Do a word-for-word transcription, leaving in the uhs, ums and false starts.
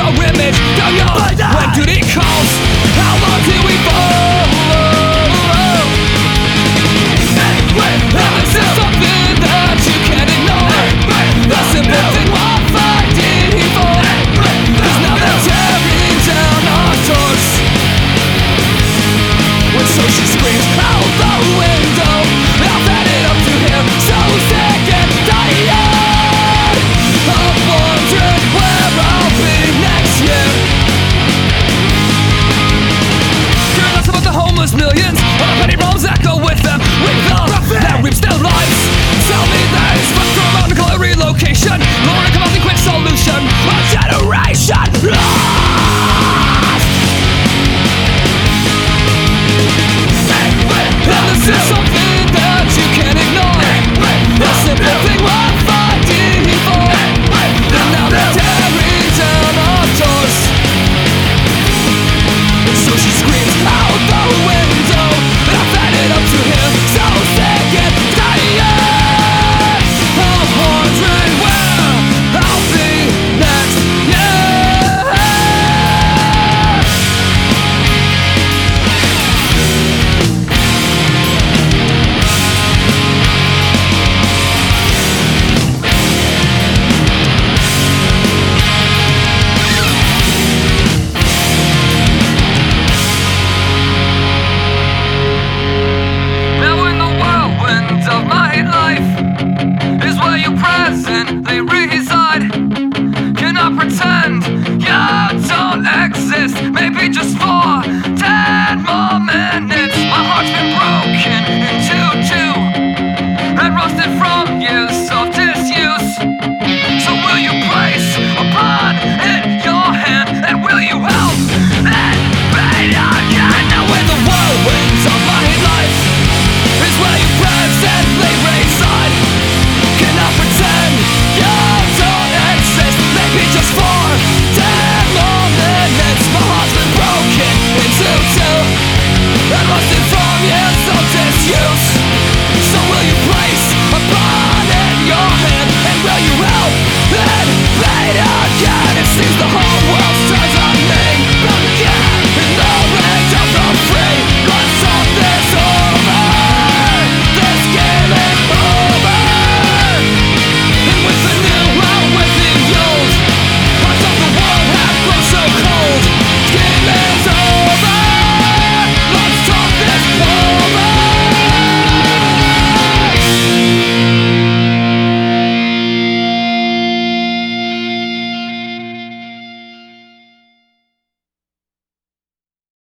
our image down yours when duty calls. How long till we follow? Now this is something that you can't ignore. The simple thing we're fighting here for, 'cause now they're tearing down our doors. When so she screams out the window, I've had it up to him, so sick and tired of wondering where I'll be next year. Careless about the homeless millions, or the petty problems that go with them. With the that reaps their lives. Tell me that it's fun from out and call it relocation. Lord, come up with a quick solution. A generation lost. And this is something that you can't ignore. The simple thing we're fighting here for. And now they're tearing down our doors. And so she screams out the window, and I've had it up to him, so sick and tired of wondering where I'll be next year. Now in the whirlwind of my life is where you presently reside. Cannot pretend you don't exist, maybe just for